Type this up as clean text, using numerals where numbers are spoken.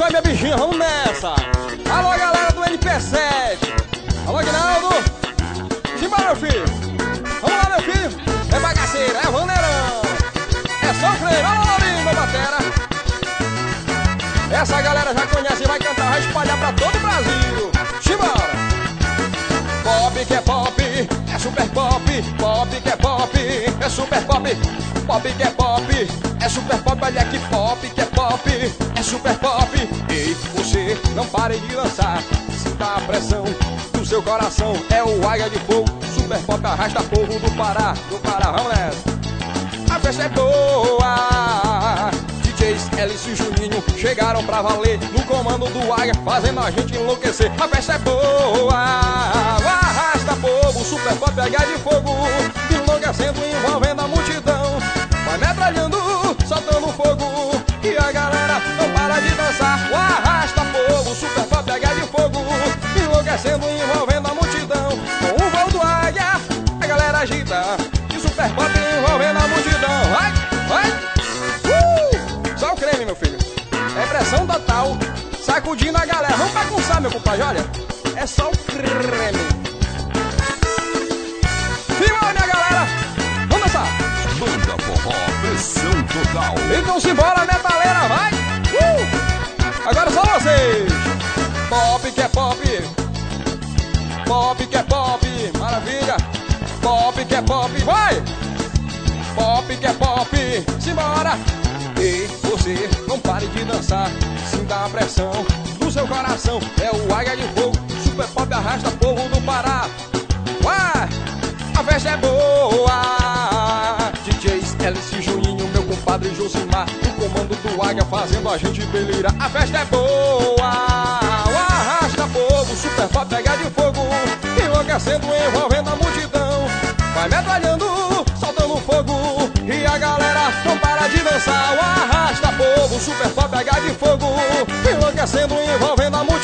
Simbora, minha bichinha, vamos nessa. Alô, galera do NP7. Alô, Guinaldo. Simbora, meu filho. Vamos lá, meu filho. É bagaceira, é vaneirão. É só freio. Alô, Laurinho, meu batera. Essa galera já conhece e vai cantar, vai espalhar pra todo o Brasil. Simbora. Pop que é pop, é super pop. Pop que é pop, é super pop. Pop que é pop, é super pop. Olha que pop que é pop, é super pop. Ei, você não pare de dançar, sinta a pressão do seu coração. É o Águia de Fogo, super pop arrasta povo do Pará. Vamos nessa. A festa é boa, DJs Hélice e Juninho chegaram pra valer no comando do Águia, fazendo a gente enlouquecer. A festa é boa, arrasta povo, super pop Águia de Fogo, enlouquecendo, envolvendo a multidão. Vai metralhando, soltando fogo, e a galera não para de dançar. O arrasta povo, super pop Águia de Fogo, enlouquecendo, envolvendo a multidão. Com o voo do Águia, a galera agita, e super pop envolvendo a multidão. Vai, vai, só o creme, meu filho. É pressão total, sacudindo a galera. Vamos bagunçar, meu compadre, olha. É só o creme. Simbora, minha galera. Vamos dançar. Banda Forró, pressão total. Então simbora, metaleira, vai. Agora só vocês. Pop que é pop. Pop que é pop. Maravilha. Pop que é pop, vai. Pop que é pop. Simbora. E você não pare de dançar, sinta a pressão do seu coração. É o Águia de Fogo, super pop arrasta povo do Pará. Vai, a festa é boa. DJs Hélice e Juninho, meu compadre Josimar, o comando do Águia fazendo a gente delirar. A festa é boa, arrasta povo, super pop Águia de Fogo, enlouquecendo, envolvendo a multidão. Vai metralhando, soltando fogo, e a galera não para de dançar. O arrasta povo, super pop Águia de Fogo, enlouquecendo, envolvendo a multidão.